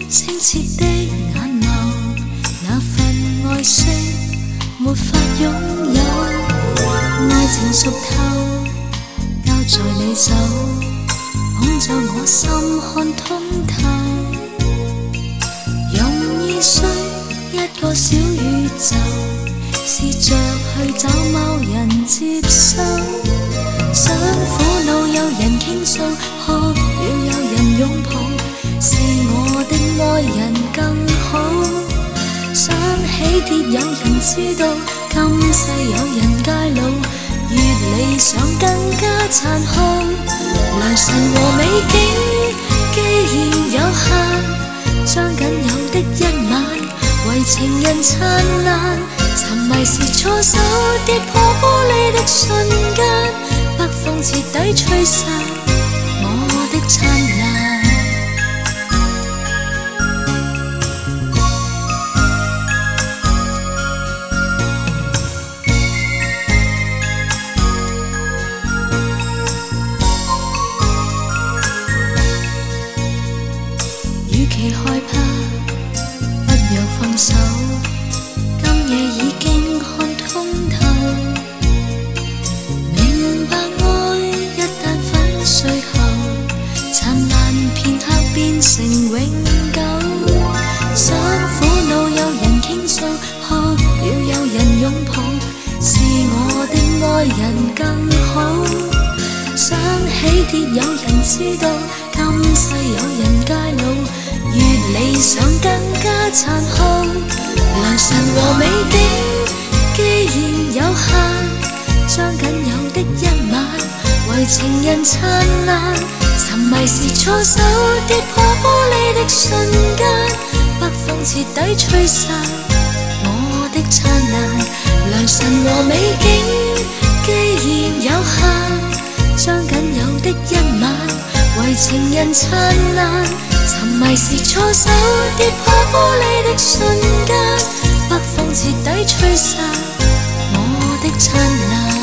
清澈的眼眸，那份愛惜沒法擁有，愛情熟透，交在你手，捧着我心看通透，容易碎一個小宇宙，試着去找某人接收，想苦惱有人傾訴，渴了有人擁抱，是我的愛人更好，想起跌有人知道，今世有人偕老，越理想更加殘酷，良辰和美景既然有限，將僅有的一晚為情人燦爛，沉迷時錯手跌破玻璃的瞬間，北風徹底吹散我的燦爛。與其害怕，不若放手，今夜已經看通透，明白愛一旦粉碎後，燦爛片刻變成永久，想苦惱有人傾訴，渴了有人擁抱，是我的愛人更好，想起跌有人知道，今世有人偕老，越理想更加殘酷，良辰和美景既然有限，將僅有的一晚為情人燦爛，沉迷時錯手跌破玻璃的瞬間，北風徹底吹散我的燦爛，良辰和美景既然有限，將僅有的一晚為情人燦爛，沉迷時錯手跌破玻璃的瞬間，北風徹底吹散我的燦爛。